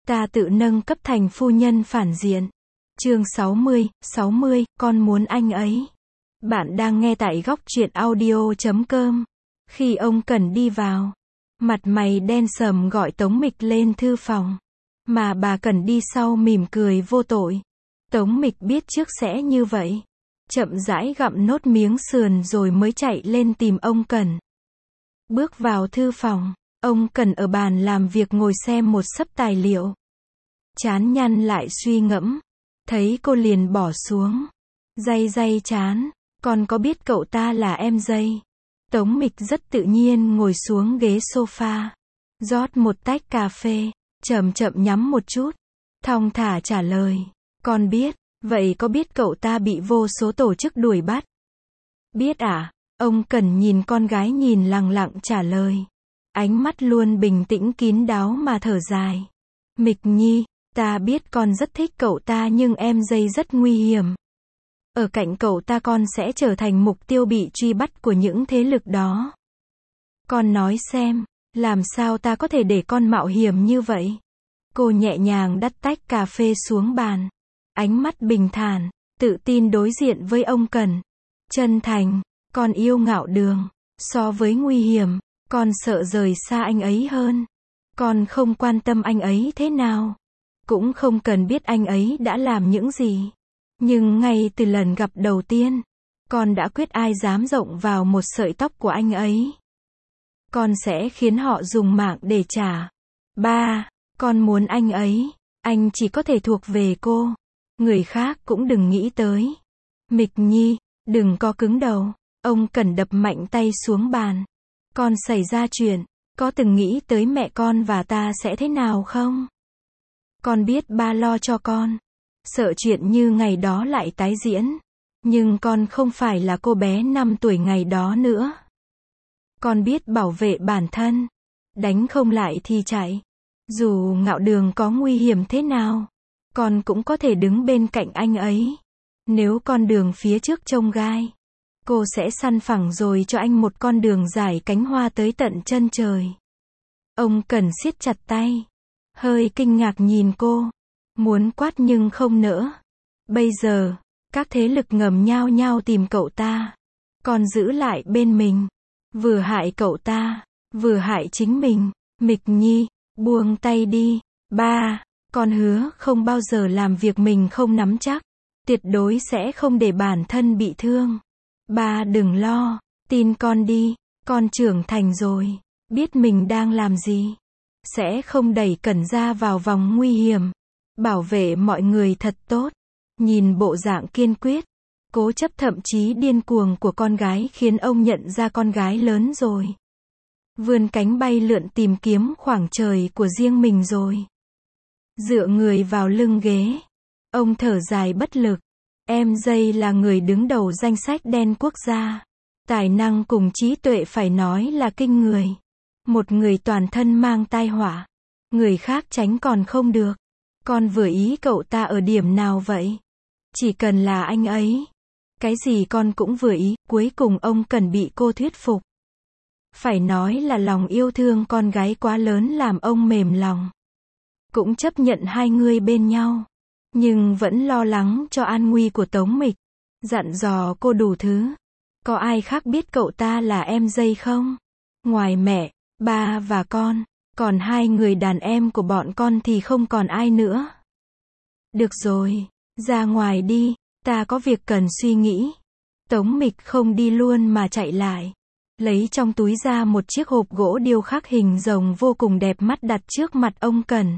Ta tự nâng cấp thành phu nhân phản diện. Chương 60, con muốn anh ấy. Bạn đang nghe tại góc truyện audio.com. Khi ông Cần đi vào, mặt mày đen sầm gọi Tống Mịch lên thư phòng. Mà bà Cần đi sau mỉm cười vô tội. Tống Mịch biết trước sẽ như vậy. Chậm rãi gặm nốt miếng sườn rồi mới chạy lên tìm ông Cần. Bước vào thư phòng, ông Cần ở bàn làm việc ngồi xem một xấp tài liệu. Chán nhăn lại suy ngẫm. Thấy cô liền bỏ xuống. Day chán. Con có biết cậu ta là em Day? Tống Mịch rất tự nhiên ngồi xuống ghế sofa. Rót một tách cà phê. Chậm nhắm một chút. Thong thả trả lời. Con biết. Vậy có biết cậu ta bị vô số tổ chức đuổi bắt? Biết à? Ông Cần nhìn con gái nhìn lặng lặng trả lời. Ánh mắt luôn bình tĩnh kín đáo mà thở dài. Mịch Nhi, ta biết con rất thích cậu ta nhưng em Day rất nguy hiểm. Ở cạnh cậu ta con sẽ trở thành mục tiêu bị truy bắt của những thế lực đó. Con nói xem, làm sao ta có thể để con mạo hiểm như vậy? Cô nhẹ nhàng đặt tách cà phê xuống bàn. Ánh mắt bình thản, tự tin đối diện với ông Cần. Chân thành, con yêu Ngạo Đường. So với nguy hiểm, con sợ rời xa anh ấy hơn. Con không quan tâm anh ấy thế nào. Cũng không cần biết anh ấy đã làm những gì. Nhưng ngay từ lần gặp đầu tiên, con đã quyết ai dám rộng vào một sợi tóc của anh ấy, con sẽ khiến họ dùng mạng để trả. Ba, con muốn anh ấy, anh chỉ có thể thuộc về cô. Người khác cũng đừng nghĩ tới. Mịch Nhi, đừng có cứng đầu. Ông Cần đập mạnh tay xuống bàn. Con xảy ra chuyện, có từng nghĩ tới mẹ con và ta sẽ thế nào không? Con biết ba lo cho con. Sợ chuyện như ngày đó lại tái diễn. Nhưng con không phải là cô bé 5 tuổi ngày đó nữa. Con biết bảo vệ bản thân. Đánh không lại thì chạy. Dù Ngạo Đường có nguy hiểm thế nào, con cũng có thể đứng bên cạnh anh ấy. Nếu con đường phía trước chông gai, cô sẽ săn phẳng rồi cho anh một con đường dài cánh hoa tới tận chân trời. Ông Cần siết chặt tay. Hơi kinh ngạc nhìn cô. Muốn quát nhưng không nỡ. Bây giờ, các thế lực ngầm nhao nhao tìm cậu ta. Con giữ lại bên mình. Vừa hại cậu ta, vừa hại chính mình. Mịch Nhi, buông tay đi. Ba, con hứa không bao giờ làm việc mình không nắm chắc. Tuyệt đối sẽ không để bản thân bị thương. Ba đừng lo, tin con đi. Con trưởng thành rồi, biết mình đang làm gì. Sẽ không đẩy Cẩn ra vào vòng nguy hiểm. Bảo vệ mọi người thật tốt. Nhìn bộ dạng kiên quyết, cố chấp thậm chí điên cuồng của con gái khiến ông nhận ra con gái lớn rồi. Vươn cánh bay lượn tìm kiếm khoảng trời của riêng mình rồi. Dựa người vào lưng ghế, ông thở dài bất lực. Em Day là người đứng đầu danh sách đen quốc gia. Tài năng cùng trí tuệ phải nói là kinh người. Một người toàn thân mang tai họa. Người khác tránh còn không được. Con vừa ý cậu ta ở điểm nào vậy? Chỉ cần là anh ấy. Cái gì con cũng vừa ý. Cuối cùng ông Cần bị cô thuyết phục. Phải nói là lòng yêu thương con gái quá lớn làm ông mềm lòng. Cũng chấp nhận hai người bên nhau. Nhưng vẫn lo lắng cho an nguy của Tống Mịch. Dặn dò cô đủ thứ. Có ai khác biết cậu ta là em Day không? Ngoài mẹ, ba và con. Còn hai người đàn em của bọn con thì không còn ai nữa. Được rồi, ra ngoài đi, ta có việc cần suy nghĩ. Tống Mịch không đi luôn mà chạy lại. Lấy trong túi ra một chiếc hộp gỗ điêu khắc hình rồng vô cùng đẹp mắt đặt trước mặt ông Cần.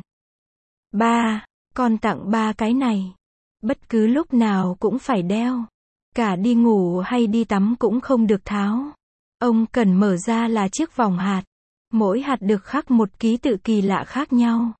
Ba, con tặng ba cái này. Bất cứ lúc nào cũng phải đeo. Cả đi ngủ hay đi tắm cũng không được tháo. Ông Cần mở ra là chiếc vòng hạt. Mỗi hạt được khắc một ký tự kỳ lạ khác nhau.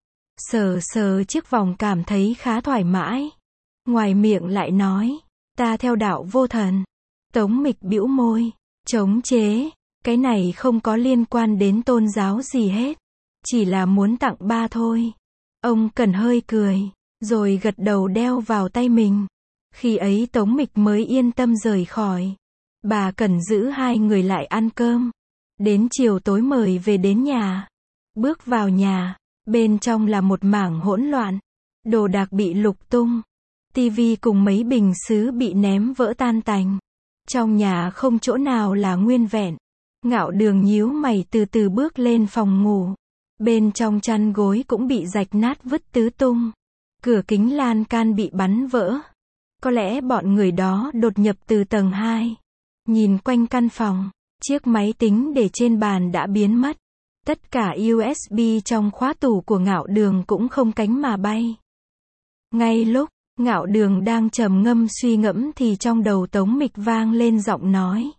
Sờ chiếc vòng cảm thấy khá thoải mái. Ngoài miệng lại nói, ta theo đạo vô thần. Tống Mịch bĩu môi, chống chế, cái này không có liên quan đến tôn giáo gì hết. Chỉ là muốn tặng ba thôi. Ông Cần hơi cười, rồi gật đầu đeo vào tay mình. Khi ấy Tống Mịch mới yên tâm rời khỏi. Bà Cần giữ hai người lại ăn cơm. Đến chiều tối mời về đến nhà. Bước vào nhà, Bên trong là một mảng hỗn loạn. Đồ đạc bị lục tung. Tivi cùng mấy bình sứ bị ném vỡ tan tành. Trong nhà không chỗ nào là nguyên vẹn. Ngạo Đường nhíu mày từ từ bước lên phòng ngủ. Bên trong chăn gối cũng bị rạch nát vứt tứ tung. Cửa kính lan can bị bắn vỡ. Có lẽ bọn người đó đột nhập từ tầng 2. Nhìn quanh căn phòng, chiếc máy tính để trên bàn đã biến mất. Tất cả USB trong khóa tủ của Ngạo Đường cũng không cánh mà bay. Ngay lúc Ngạo Đường đang trầm ngâm suy ngẫm thì trong đầu Tống Mịch vang lên giọng nói.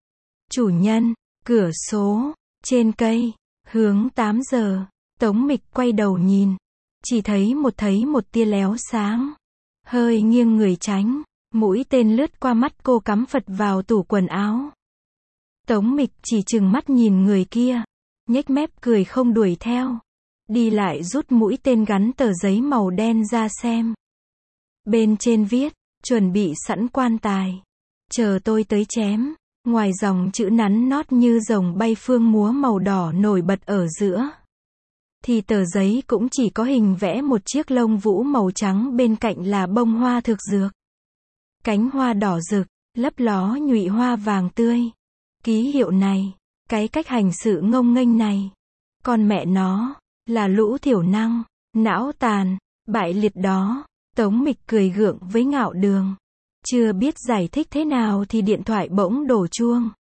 Chủ nhân, cửa số, trên cây, hướng 8 giờ. Tống Mịch quay đầu nhìn. Chỉ thấy một tia léo sáng. Hơi nghiêng người tránh. Mũi tên lướt qua mắt cô cắm phật vào tủ quần áo. Tống Mịch chỉ chừng mắt nhìn người kia. Nhếch mép cười không đuổi theo. Đi lại rút mũi tên gắn tờ giấy màu đen ra xem. Bên trên viết, chuẩn bị sẵn quan tài. Chờ tôi tới chém. Ngoài dòng chữ nắn nót như rồng bay phương múa màu đỏ nổi bật ở giữa. Thì tờ giấy cũng chỉ có hình vẽ một chiếc lông vũ màu trắng, bên cạnh là bông hoa thực dược. Cánh hoa đỏ rực, lấp ló nhụy hoa vàng tươi. Ký hiệu này, cái cách hành sự ngông nghênh này. Con mẹ nó, là lũ thiểu năng, não tàn, bại liệt đó. Tống Mịch cười gượng với Ngạo Đường. Chưa biết giải thích thế nào thì điện thoại bỗng đổ chuông.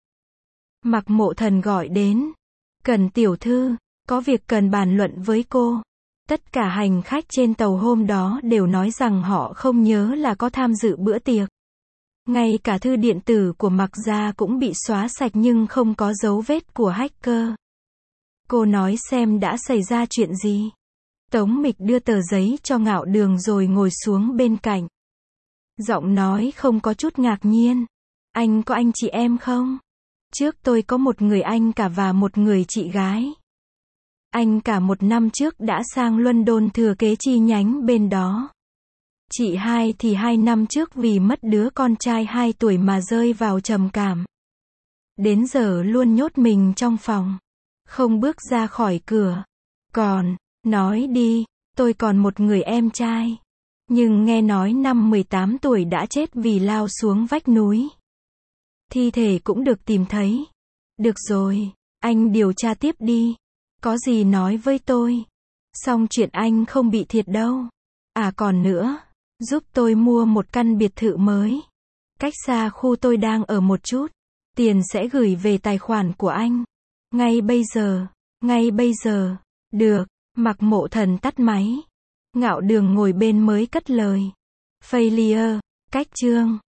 Mạc Mộ Thần gọi đến. Cần tiểu thư, có việc cần bàn luận với cô. Tất cả hành khách trên tàu hôm đó đều nói rằng họ không nhớ là có tham dự bữa tiệc. Ngay cả thư điện tử của Mạc gia cũng bị xóa sạch nhưng không có dấu vết của hacker. Cô nói xem đã xảy ra chuyện gì. Tống Mịch đưa tờ giấy cho Ngạo Đường rồi ngồi xuống bên cạnh. Giọng nói không có chút ngạc nhiên. Anh có anh chị em không? Trước tôi có một người anh cả và một người chị gái. Anh cả 1 năm trước đã sang London thừa kế chi nhánh bên đó. Chị hai thì 2 năm trước vì mất đứa con trai 2 tuổi mà rơi vào trầm cảm. Đến giờ luôn nhốt mình trong phòng. Không bước ra khỏi cửa. Còn, nói đi, tôi còn một người em trai. Nhưng nghe nói năm 18 tuổi đã chết vì lao xuống vách núi. Thi thể cũng được tìm thấy. Được rồi, anh điều tra tiếp đi. Có gì nói với tôi. Xong chuyện anh không bị thiệt đâu. À còn nữa, giúp tôi mua một căn biệt thự mới. Cách xa khu tôi đang ở một chút. Tiền sẽ gửi về tài khoản của anh. Ngay bây giờ. Được, Mạc Mộ Thần tắt máy. Ngạo Đường ngồi bên mới cất lời. Failure, cách chương.